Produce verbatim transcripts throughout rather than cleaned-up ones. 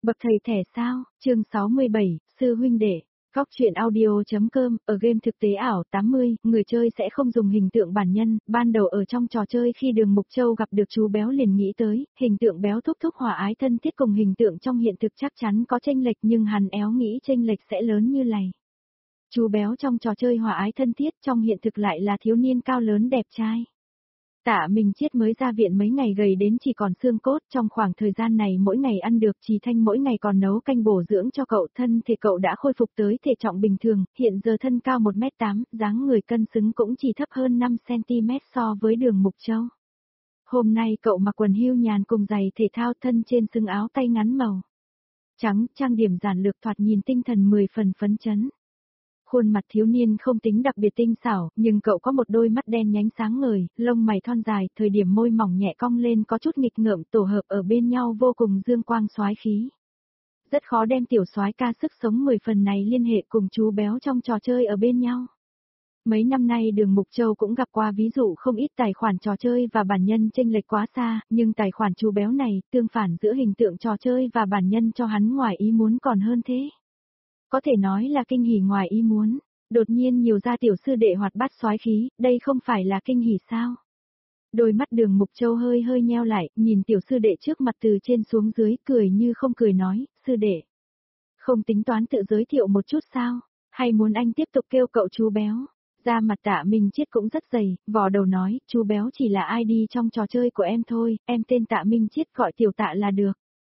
Bậc thầy thẻ sao, chương sáu mươi bảy, sư huynh đệ. Góc truyện audio.com, ở game thực tế ảo tám mươi, người chơi sẽ không dùng hình tượng bản nhân, ban đầu ở trong trò chơi khi Đường Mục Châu gặp được chú béo liền nghĩ tới, hình tượng béo thúc thúc hòa ái thân thiết cùng hình tượng trong hiện thực chắc chắn có chênh lệch nhưng hắn éo nghĩ chênh lệch sẽ lớn như này. Chú béo trong trò chơi hòa ái thân thiết trong hiện thực lại là thiếu niên cao lớn đẹp trai. Tạ Minh Chiết mới ra viện mấy ngày gầy đến chỉ còn xương cốt, trong khoảng thời gian này mỗi ngày ăn được Trì Thanh mỗi ngày còn nấu canh bổ dưỡng cho cậu, thân thể cậu đã khôi phục tới thể trọng bình thường, hiện giờ thân cao một mét tám, dáng người cân xứng cũng chỉ thấp hơn năm xăng-ti-mét so với Đường Mục Châu. Hôm nay cậu mặc quần hưu nhàn cùng giày thể thao, thân trên xứng áo tay ngắn màu trắng, trang điểm giản lược thoạt nhìn tinh thần mười phần phấn chấn. Khuôn mặt thiếu niên không tính đặc biệt tinh xảo, nhưng cậu có một đôi mắt đen nhánh sáng ngời, lông mày thon dài, thời điểm môi mỏng nhẹ cong lên có chút nghịch ngợm, tổ hợp ở bên nhau vô cùng dương quang soái khí. Rất khó đem tiểu soái ca sức sống mười phần này liên hệ cùng chú béo trong trò chơi ở bên nhau. Mấy năm nay Đường Mục Châu cũng gặp qua ví dụ không ít tài khoản trò chơi và bản nhân chênh lệch quá xa, nhưng tài khoản chú béo này, tương phản giữa hình tượng trò chơi và bản nhân cho hắn ngoài ý muốn còn hơn thế. Có thể nói là kinh hỉ ngoài ý muốn, đột nhiên nhiều ra tiểu sư đệ hoạt bát soái khí, đây không phải là kinh hỉ sao? Đôi mắt Đường Mục Châu hơi hơi nheo lại, nhìn tiểu sư đệ trước mặt từ trên xuống dưới, cười như không cười nói, sư đệ. Không tính toán tự giới thiệu một chút sao, hay muốn anh tiếp tục kêu cậu chú béo? Da mặt Tạ Minh Chiết cũng rất dày, vò đầu nói, chú béo chỉ là i đê trong trò chơi của em thôi, em tên Tạ Minh Chiết gọi tiểu Tạ là được.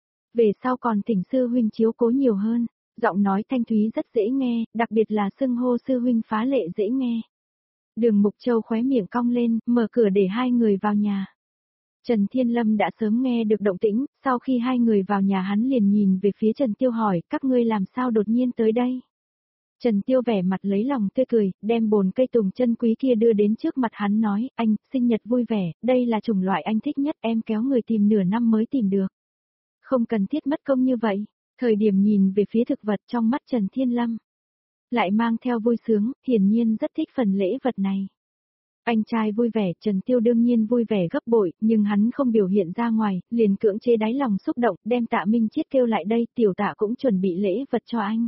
Về sau còn thỉnh sư huynh chiếu cố nhiều hơn. Giọng nói thanh thúy rất dễ nghe, đặc biệt là xưng hô sư huynh phá lệ dễ nghe. Đường Mục Châu khóe miệng cong lên, mở cửa để hai người vào nhà. Trần Thiên Lâm đã sớm nghe được động tĩnh, sau khi hai người vào nhà hắn liền nhìn về phía Trần Tiêu hỏi, các ngươi làm sao đột nhiên tới đây? Trần Tiêu vẻ mặt lấy lòng tươi cười, đem bồn cây tùng chân quý kia đưa đến trước mặt hắn nói, anh, sinh nhật vui vẻ, đây là chủng loại anh thích nhất, em kéo người tìm nửa năm mới tìm được. Không cần thiết mất công như vậy. Thời điểm nhìn về phía thực vật trong mắt Trần Thiên Lâm, lại mang theo vui sướng, hiển nhiên rất thích phần lễ vật này. Anh trai vui vẻ, Trần Tiêu đương nhiên vui vẻ gấp bội, nhưng hắn không biểu hiện ra ngoài, liền cưỡng chế đáy lòng xúc động, đem Tạ Minh Chiết kêu lại đây, tiểu Tạ cũng chuẩn bị lễ vật cho anh.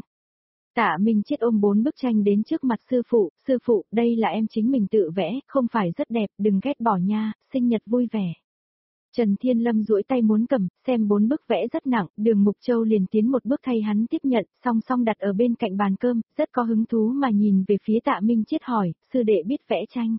Tạ Minh Chiết ôm bốn bức tranh đến trước mặt sư phụ, sư phụ, đây là em chính mình tự vẽ, không phải rất đẹp, đừng ghét bỏ nha, sinh nhật vui vẻ. Trần Thiên Lâm duỗi tay muốn cầm, xem bốn bức vẽ rất nặng, Đường Mục Châu liền tiến một bước thay hắn tiếp nhận, song song đặt ở bên cạnh bàn cơm, rất có hứng thú mà nhìn về phía Tạ Minh Chiết hỏi, sư đệ biết vẽ tranh.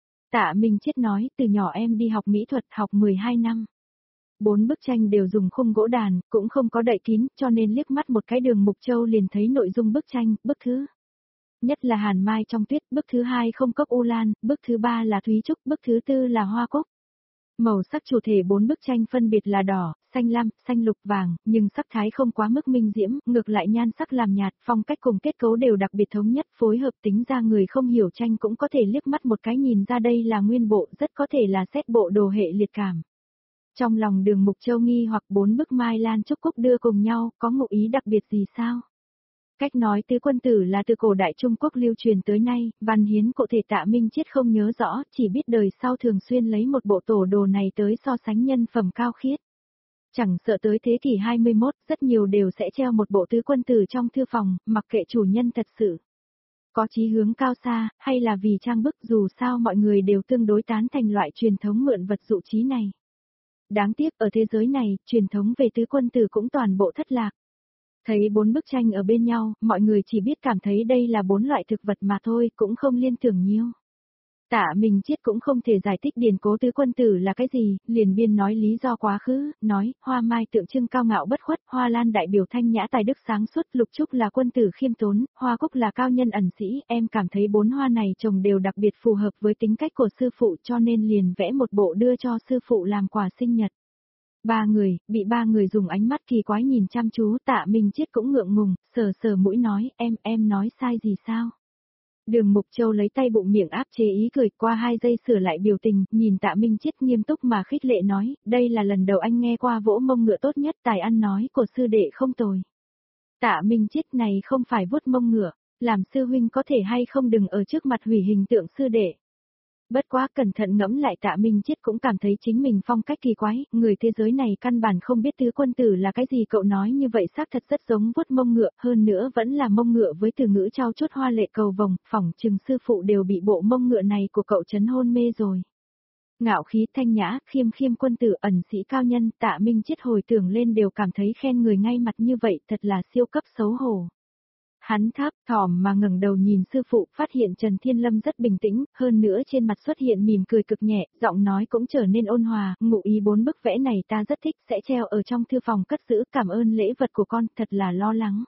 Tạ Minh Chiết nói, từ nhỏ em đi học mỹ thuật, học mười hai năm. Bốn bức tranh đều dùng khung gỗ đàn, cũng không có đậy kín, cho nên liếc mắt một cái Đường Mục Châu liền thấy nội dung bức tranh, bức thứ nhất là Hàn Mai trong tuyết, bức thứ hai không cốc u lan, bức thứ ba là Thúy Trúc, bức thứ tư là Hoa Cúc. Màu sắc chủ thể bốn bức tranh phân biệt là đỏ, xanh lam, xanh lục vàng, nhưng sắc thái không quá mức minh diễm, ngược lại nhan sắc làm nhạt, phong cách cùng kết cấu đều đặc biệt thống nhất, phối hợp tính ra người không hiểu tranh cũng có thể liếc mắt một cái nhìn ra đây là nguyên bộ, rất có thể là xét bộ đồ hệ liệt cảm. Trong lòng Đường Mục Châu nghi hoặc bốn bức Mai Lan Trúc Cúc đưa cùng nhau, có ngụ ý đặc biệt gì sao? Cách nói tứ quân tử là từ cổ đại Trung Quốc lưu truyền tới nay, văn hiến cụ thể Tạ Minh Chiết không nhớ rõ, chỉ biết đời sau thường xuyên lấy một bộ tổ đồ này tới so sánh nhân phẩm cao khiết. Chẳng sợ tới thế kỷ hai mươi mốt, rất nhiều đều sẽ treo một bộ tứ quân tử trong thư phòng, mặc kệ chủ nhân thật sự có chí hướng cao xa, hay là vì trang bức, dù sao mọi người đều tương đối tán thành loại truyền thống mượn vật dụ trí này. Đáng tiếc ở thế giới này, truyền thống về tứ quân tử cũng toàn bộ thất lạc. Thấy bốn bức tranh ở bên nhau, mọi người chỉ biết cảm thấy đây là bốn loại thực vật mà thôi, cũng không liên tưởng nhiều. Tạ Minh Chiết cũng không thể giải thích điển cố tứ quân tử là cái gì, liền biên nói lý do quá khứ, nói, hoa mai tượng trưng cao ngạo bất khuất, hoa lan đại biểu thanh nhã tài đức sáng suốt, lục trúc là quân tử khiêm tốn, hoa cúc là cao nhân ẩn sĩ, em cảm thấy bốn hoa này trồng đều đặc biệt phù hợp với tính cách của sư phụ cho nên liền vẽ một bộ đưa cho sư phụ làm quà sinh nhật. Ba người, bị ba người dùng ánh mắt kỳ quái nhìn chăm chú, Tạ Minh Chiết cũng ngượng ngùng, sờ sờ mũi nói, em, em nói sai gì sao? Đường Mục Châu lấy tay bụng miệng áp chế ý cười, qua hai giây sửa lại biểu tình, nhìn Tạ Minh Chiết nghiêm túc mà khích lệ nói, đây là lần đầu anh nghe qua vỗ mông ngựa tốt nhất, tài ăn nói của sư đệ không tồi. Tạ Minh Chiết này không phải vuốt mông ngựa, làm sư huynh có thể hay không đừng ở trước mặt hủy hình tượng sư đệ. Bất quá cẩn thận ngẫm lại Tạ Minh Chiết cũng cảm thấy chính mình phong cách kỳ quái, người thế giới này căn bản không biết tứ quân tử là cái gì, cậu nói như vậy xác thật rất giống vuốt mông ngựa, hơn nữa vẫn là mông ngựa với từ ngữ trao chuốt hoa lệ cầu vồng, phỏng chừng sư phụ đều bị bộ mông ngựa này của cậu chấn hôn mê rồi. Ngạo khí thanh nhã, khiêm khiêm quân tử ẩn sĩ cao nhân, Tạ Minh Chiết hồi tưởng lên đều cảm thấy khen người ngay mặt như vậy thật là siêu cấp xấu hổ. Hắn tháp thỏm mà ngẩng đầu nhìn sư phụ, phát hiện Trần Thiên Lâm rất bình tĩnh, hơn nữa trên mặt xuất hiện mỉm cười cực nhẹ, giọng nói cũng trở nên ôn hòa, ngụ ý bốn bức vẽ này ta rất thích, sẽ treo ở trong thư phòng cất giữ, cảm ơn lễ vật của con, thật là lo lắng.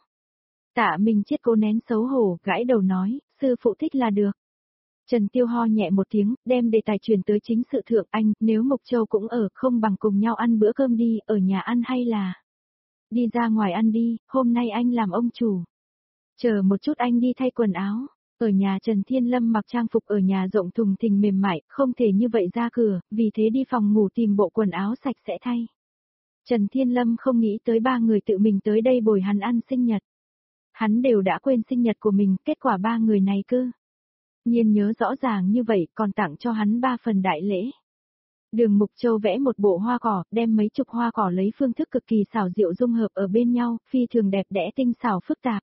Tạ Minh Chiết cố nén xấu hổ, gãi đầu nói, sư phụ thích là được. Trần Tiêu ho nhẹ một tiếng, đem đề tài truyền tới chính sự thượng, anh, nếu Mộc Châu cũng ở, không bằng cùng nhau ăn bữa cơm đi, ở nhà ăn hay là... Đi ra ngoài ăn đi, hôm nay anh làm ông chủ. Chờ một chút anh đi thay quần áo. Ở nhà Trần Thiên Lâm mặc trang phục ở nhà rộng thùng thình mềm mại, không thể như vậy ra cửa, vì thế đi phòng ngủ tìm bộ quần áo sạch sẽ thay. Trần Thiên Lâm không nghĩ tới ba người tự mình tới đây bồi hắn ăn sinh nhật. Hắn đều đã quên sinh nhật của mình, kết quả ba người này cơ. Nhiên nhớ rõ ràng như vậy, còn tặng cho hắn ba phần đại lễ. Đường Mục Châu vẽ một bộ hoa cỏ, đem mấy chục hoa cỏ lấy phương thức cực kỳ xảo diệu dung hợp ở bên nhau, phi thường đẹp đẽ tinh xảo phức tạp.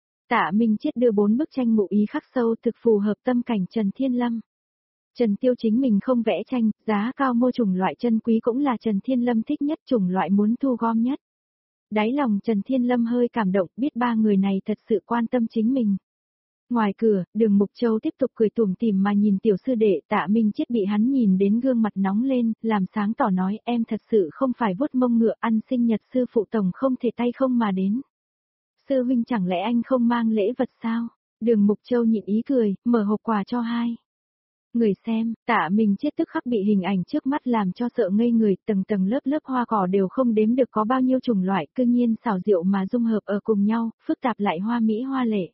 Tạ Minh Chiết đưa bốn bức tranh ngụ ý khắc sâu thực phù hợp tâm cảnh Trần Thiên Lâm. Trần Tiêu chính mình không vẽ tranh, giá cao mua chủng loại chân quý cũng là Trần Thiên Lâm thích nhất, chủng loại muốn thu gom nhất. Đáy lòng Trần Thiên Lâm hơi cảm động, biết ba người này thật sự quan tâm chính mình. Ngoài cửa, Đường Mục Châu tiếp tục cười tủm tỉm mà nhìn tiểu sư đệ, Tạ Minh Chiết bị hắn nhìn đến gương mặt nóng lên, làm sáng tỏ nói em thật sự không phải vuốt mông ngựa, ăn sinh nhật sư phụ tổng không thể tay không mà đến. Sư huynh chẳng lẽ anh không mang lễ vật sao? Đường Mục Châu nhịn ý cười, mở hộp quà cho hai người xem. Tạ Minh Chiết tức khắc bị hình ảnh trước mắt làm cho sợ ngây người, tầng tầng lớp lớp hoa cỏ đều không đếm được có bao nhiêu chủng loại, cư nhiên xảo diệu mà dung hợp ở cùng nhau, phức tạp lại hoa mỹ hoa lệ.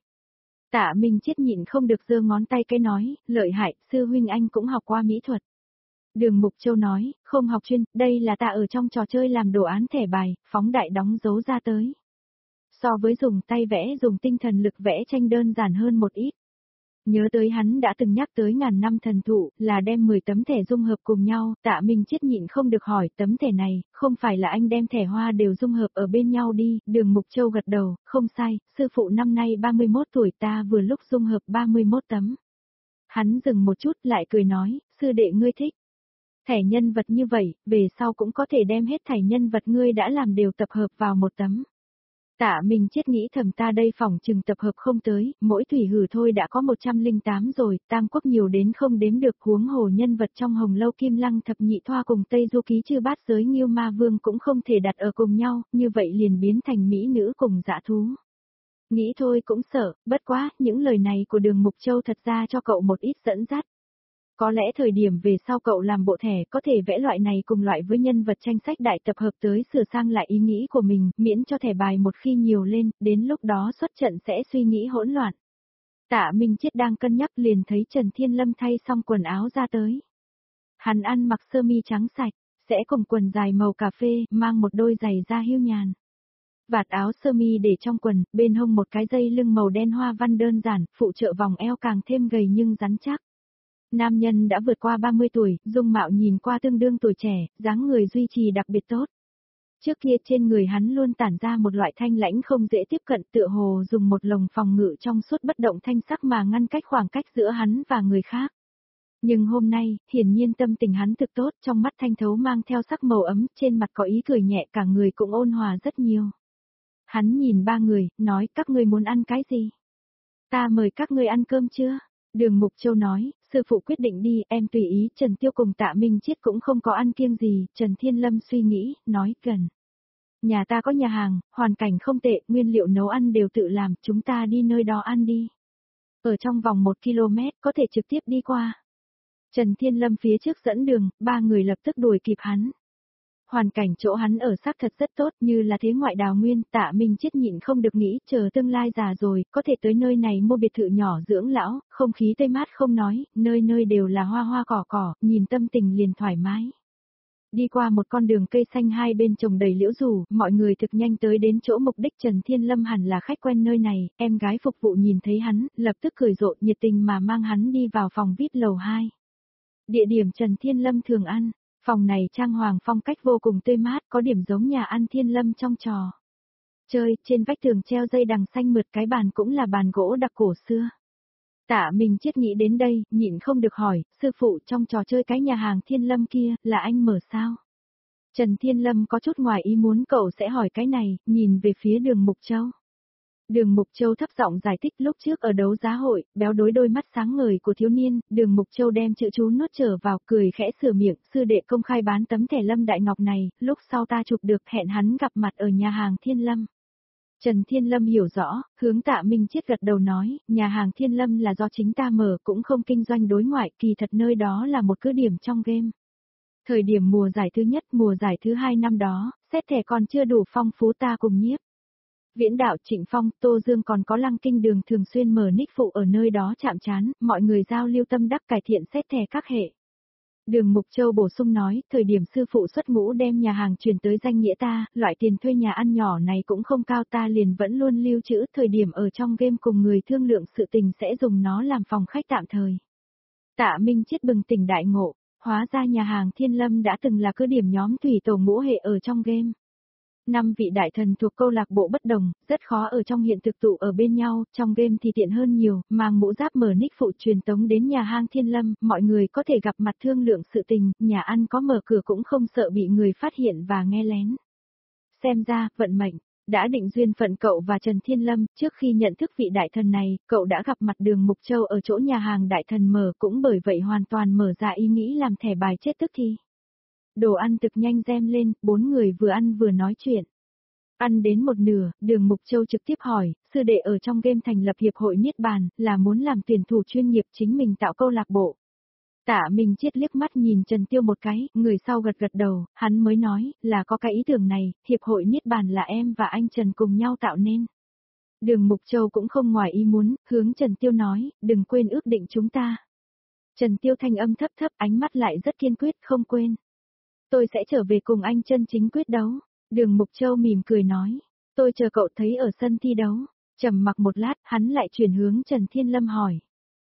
Tạ Minh Chiết nhịn không được giơ ngón tay cái nói, lợi hại, sư huynh anh cũng học qua mỹ thuật. Đường Mục Châu nói, không học chuyên, đây là ta ở trong trò chơi làm đồ án thẻ bài, phóng đại đóng dấu ra tới. So với dùng tay vẽ dùng tinh thần lực vẽ tranh đơn giản hơn một ít. Nhớ tới hắn đã từng nhắc tới ngàn năm thần thụ, là đem mười tấm thẻ dung hợp cùng nhau, Tạ Minh Chiết nhịn không được hỏi, tấm thẻ này, không phải là anh đem thẻ hoa đều dung hợp ở bên nhau đi, Đường Mục Châu gật đầu, không sai, sư phụ năm nay ba mươi mốt tuổi, ta vừa lúc dung hợp ba mươi mốt tấm. Hắn dừng một chút lại cười nói, sư đệ ngươi thích. Thẻ nhân vật như vậy, về sau cũng có thể đem hết thẻ nhân vật ngươi đã làm đều tập hợp vào một tấm. Tạ Minh Chiết nghĩ thầm ta đây phòng chừng tập hợp không tới, mỗi thủy hử thôi đã có một trăm linh tám rồi, tam quốc nhiều đến không đếm được, huống hồ nhân vật trong Hồng Lâu Kim Lăng thập nhị thoa cùng Tây Du Ký Chư Bát Giới Nghiêu Ma Vương cũng không thể đặt ở cùng nhau, như vậy liền biến thành mỹ nữ cùng dã thú. Nghĩ thôi cũng sợ, bất quá, những lời này của Đường Mục Châu thật ra cho cậu một ít dẫn dắt. Có lẽ thời điểm về sau cậu làm bộ thẻ có thể vẽ loại này cùng loại với nhân vật tranh sách đại tập hợp tới sửa sang lại ý nghĩ của mình, miễn cho thẻ bài một khi nhiều lên, đến lúc đó xuất trận sẽ suy nghĩ hỗn loạn. Tạ Minh Chiết đang cân nhắc liền thấy Trần Thiên Lâm thay xong quần áo ra tới. Hắn ăn mặc sơ mi trắng sạch, sẽ cùng quần dài màu cà phê, mang một đôi giày da hưu nhàn. Vạt áo sơ mi để trong quần, bên hông một cái dây lưng màu đen hoa văn đơn giản, phụ trợ vòng eo càng thêm gầy nhưng rắn chắc. Nam nhân đã vượt qua ba mươi tuổi, dung mạo nhìn qua tương đương tuổi trẻ, dáng người duy trì đặc biệt tốt. Trước kia trên người hắn luôn tản ra một loại thanh lãnh không dễ tiếp cận, tựa hồ dùng một lồng phòng ngự trong suốt bất động thanh sắc mà ngăn cách khoảng cách giữa hắn và người khác. Nhưng hôm nay, hiển nhiên tâm tình hắn thực tốt, trong mắt thanh thấu mang theo sắc màu ấm, trên mặt có ý cười nhẹ, cả người cũng ôn hòa rất nhiều. Hắn nhìn ba người, nói các ngươi muốn ăn cái gì? Ta mời các ngươi ăn cơm chưa? Đường Mục Châu nói, sư phụ quyết định đi, em tùy ý, Trần Tiêu cùng Tạ Minh Chiết cũng không có ăn kiêng gì, Trần Thiên Lâm suy nghĩ, nói, gần. Nhà ta có nhà hàng, hoàn cảnh không tệ, nguyên liệu nấu ăn đều tự làm, chúng ta đi nơi đó ăn đi. Ở trong vòng một ki lô mét, có thể trực tiếp đi qua. Trần Thiên Lâm phía trước dẫn đường, ba người lập tức đuổi kịp hắn. Hoàn cảnh chỗ hắn ở xác thật rất tốt, như là thế ngoại đào nguyên, Tạ Minh Chiết nhịn không được nghĩ, chờ tương lai già rồi, có thể tới nơi này mua biệt thự nhỏ dưỡng lão, không khí tươi mát không nói, nơi nơi đều là hoa hoa cỏ cỏ, nhìn tâm tình liền thoải mái. Đi qua một con đường cây xanh hai bên trồng đầy liễu rủ, mọi người thực nhanh tới đến chỗ mục đích. Trần Thiên Lâm hẳn là khách quen nơi này, em gái phục vụ nhìn thấy hắn, lập tức cười rộ nhiệt tình mà mang hắn đi vào phòng vê i pê lầu hai. Địa điểm Trần Thiên Lâm thường ăn, phòng này trang hoàng phong cách vô cùng tươi mát, có điểm giống nhà ăn Thiên Lâm trong trò chơi, trên vách tường treo dây đằng xanh mượt, cái bàn cũng là bàn gỗ đặc cổ xưa. Tạ Minh Chiết nghĩ đến đây, nhịn không được hỏi, sư phụ trong trò chơi cái nhà hàng Thiên Lâm kia, là anh mở sao? Trần Thiên Lâm có chút ngoài ý muốn cậu sẽ hỏi cái này, nhìn về phía Đường Mục Châu. Đường Mục Châu thấp giọng giải thích lúc trước ở đấu giá hội, béo đối đôi mắt sáng ngời của thiếu niên, Đường Mục Châu đem chữ chú nuốt trở vào, cười khẽ sửa miệng, sư đệ công khai bán tấm thẻ Lâm Đại Ngọc này, lúc sau ta chụp được hẹn hắn gặp mặt ở nhà hàng Thiên Lâm. Trần Thiên Lâm hiểu rõ, hướng Tạ Minh Chiết gật đầu nói, nhà hàng Thiên Lâm là do chính ta mở, cũng không kinh doanh đối ngoại, kỳ thật nơi đó là một cứ điểm trong game. Thời điểm mùa giải thứ nhất, mùa giải thứ hai năm đó, xét thẻ còn chưa đủ phong phú ta cùng nhiếp. Viễn Đạo, Trịnh Phong, Tô Dương còn có Lăng Kinh Đường thường xuyên mở nick phụ ở nơi đó chạm trán, mọi người giao lưu tâm đắc cải thiện xét thẻ các hệ. Đường Mục Châu bổ sung nói, thời điểm sư phụ xuất ngũ đem nhà hàng truyền tới danh nghĩa ta, loại tiền thuê nhà ăn nhỏ này cũng không cao, ta liền vẫn luôn lưu trữ, thời điểm ở trong game cùng người thương lượng sự tình sẽ dùng nó làm phòng khách tạm thời. Tạ Minh Chiết bừng tỉnh đại ngộ, hóa ra nhà hàng Thiên Lâm đã từng là cứ điểm nhóm thủy tổ ngũ hệ ở trong game. Năm vị đại thần thuộc câu lạc bộ bất đồng, rất khó ở trong hiện thực tụ ở bên nhau, trong game thì tiện hơn nhiều, mang mũ giáp mở nick phụ truyền tống đến nhà hang Thiên Lâm, mọi người có thể gặp mặt thương lượng sự tình, nhà ăn có mở cửa cũng không sợ bị người phát hiện và nghe lén. Xem ra, vận mệnh, đã định duyên phận cậu và Trần Thiên Lâm, trước khi nhận thức vị đại thần này, cậu đã gặp mặt Đường Mục Châu ở chỗ nhà hàng đại thần mở, cũng bởi vậy hoàn toàn mở ra ý nghĩ làm thẻ bài chết tức thì. Đồ ăn thực nhanh rem lên, bốn người vừa ăn vừa nói chuyện. Ăn đến một nửa, Đường Mục Châu trực tiếp hỏi, sư đệ ở trong game thành lập hiệp hội Niết Bàn, là muốn làm tuyển thủ chuyên nghiệp chính mình tạo câu lạc bộ. Tạ Minh Chiết liếc mắt nhìn Trần Tiêu một cái, người sau gật gật đầu, hắn mới nói, là có cái ý tưởng này, hiệp hội Niết Bàn là em và anh Trần cùng nhau tạo nên. Đường Mục Châu cũng không ngoài ý muốn, hướng Trần Tiêu nói, đừng quên ước định chúng ta. Trần Tiêu thanh âm thấp thấp, ánh mắt lại rất kiên quyết, không quên. Tôi sẽ trở về cùng anh chân chính quyết đấu. Đường Mục Châu mỉm cười nói, tôi chờ cậu thấy ở sân thi đấu. Trầm mặc một lát, hắn lại chuyển hướng Trần Thiên Lâm hỏi.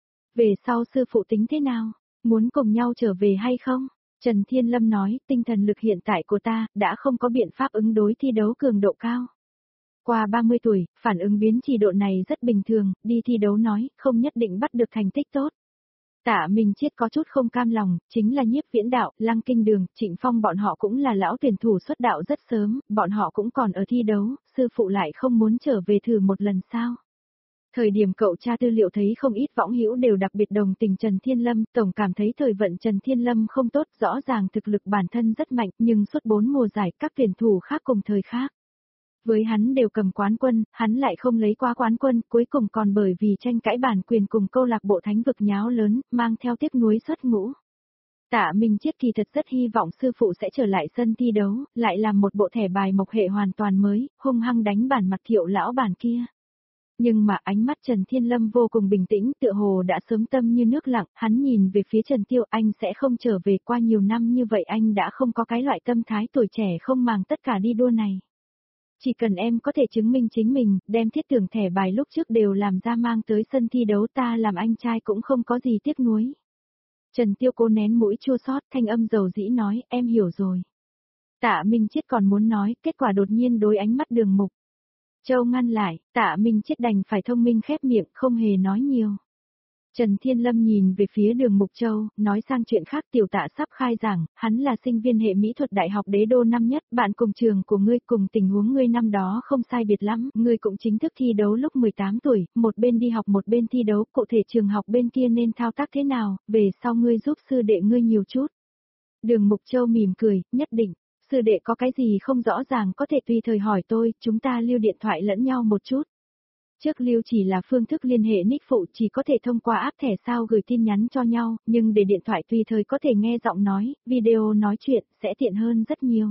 Về sau sư phụ tính thế nào? Muốn cùng nhau trở về hay không? Trần Thiên Lâm nói, tinh thần lực hiện tại của ta, đã không có biện pháp ứng đối thi đấu cường độ cao. Qua ba mươi tuổi, phản ứng biến trì độ này rất bình thường, đi thi đấu nói, không nhất định bắt được thành tích tốt. Tạ Minh Chiết có chút không cam lòng, chính là Nhiếp Viễn Đạo, Lăng Kinh Đường, Trịnh Phong bọn họ cũng là lão tuyển thủ xuất đạo rất sớm, bọn họ cũng còn ở thi đấu, sư phụ lại không muốn trở về thử một lần sao. Thời điểm cậu tra tư liệu thấy không ít võng hữu đều đặc biệt đồng tình Trần Thiên Lâm, tổng cảm thấy thời vận Trần Thiên Lâm không tốt, rõ ràng thực lực bản thân rất mạnh, nhưng suốt bốn mùa giải các tuyển thủ khác cùng thời khác. Với hắn đều cầm quán quân, hắn lại không lấy qua quán quân, cuối cùng còn bởi vì tranh cãi bản quyền cùng câu lạc bộ Thánh Vực nháo lớn, mang theo tiếc nuối xuất ngũ. Tạ Minh Chiết kỳ thật rất hy vọng sư phụ sẽ trở lại sân thi đấu, lại làm một bộ thẻ bài mộc hệ hoàn toàn mới, hung hăng đánh bản mặt Thiệu lão bản kia. Nhưng mà ánh mắt Trần Thiên Lâm vô cùng bình tĩnh, tựa hồ đã sớm tâm như nước lặng, hắn nhìn về phía Trần Tiêu, anh sẽ không trở về, qua nhiều năm như vậy anh đã không có cái loại tâm thái tuổi trẻ không màng tất cả đi đua này. Chỉ cần em có thể chứng minh chính mình, đem thiết tưởng thẻ bài lúc trước đều làm ra mang tới sân thi đấu, ta làm anh trai cũng không có gì tiếc nuối. Trần Tiêu cố nén mũi chua xót, thanh âm dầu dĩ nói, em hiểu rồi. Tạ Minh Chiết còn muốn nói, kết quả đột nhiên đối ánh mắt Đường Mục Châu ngăn lại, Tạ Minh Chiết đành phải thông minh khép miệng, không hề nói nhiều. Trần Thiên Lâm nhìn về phía Đường Mục Châu, nói sang chuyện khác, tiểu Tạ sắp khai giảng, hắn là sinh viên hệ mỹ thuật đại học Đế Đô năm nhất, bạn cùng trường của ngươi, cùng tình huống ngươi năm đó không sai biệt lắm, ngươi cũng chính thức thi đấu lúc mười tám tuổi, một bên đi học một bên thi đấu, cụ thể trường học bên kia nên thao tác thế nào, về sau ngươi giúp sư đệ ngươi nhiều chút. Đường Mục Châu mỉm cười, nhất định. Sư đệ có cái gì không rõ ràng có thể tùy thời hỏi tôi, chúng ta lưu điện thoại lẫn nhau một chút. Trước lưu chỉ là phương thức liên hệ nick phụ, chỉ có thể thông qua app thẻ sao gửi tin nhắn cho nhau, nhưng để điện thoại tùy thời có thể nghe giọng nói, video nói chuyện, sẽ tiện hơn rất nhiều.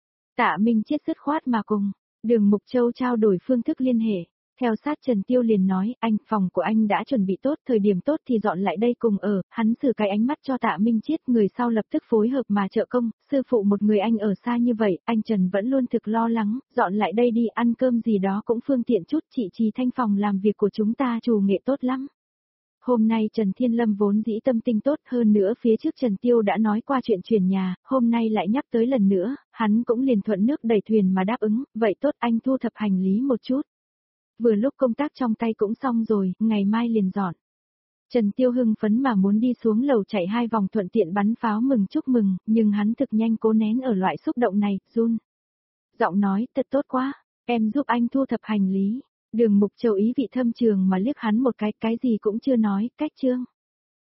Tạ Minh Chiết dứt khoát mà cùng, Đường Mục Châu trao đổi phương thức liên hệ. Theo sát Trần Tiêu liền nói, anh, phòng của anh đã chuẩn bị tốt, thời điểm tốt thì dọn lại đây cùng ở, hắn xử cái ánh mắt cho Tạ Minh Chiết, người sau lập tức phối hợp mà trợ công, sư phụ một người anh ở xa như vậy, anh Trần vẫn luôn thực lo lắng, dọn lại đây đi, ăn cơm gì đó cũng phương tiện chút, chị Trì Thanh phòng làm việc của chúng ta chủ nghệ tốt lắm. Hôm nay Trần Thiên Lâm vốn dĩ tâm tình tốt hơn nữa phía trước Trần Tiêu đã nói qua chuyện chuyển nhà, hôm nay lại nhắc tới lần nữa, hắn cũng liền thuận nước đẩy thuyền mà đáp ứng, vậy tốt anh thu thập hành lý một chút. Vừa lúc công tác trong tay cũng xong rồi, ngày mai liền dọn. Trần Tiêu hưng phấn mà muốn đi xuống lầu chạy hai vòng thuận tiện bắn pháo mừng chúc mừng, nhưng hắn thực nhanh cố nén ở loại xúc động này, run. Giọng nói, thật tốt quá, em giúp anh thu thập hành lý. Đường Mục Châu ý vị thâm trường mà liếc hắn một cái, cái gì cũng chưa nói, cách chương.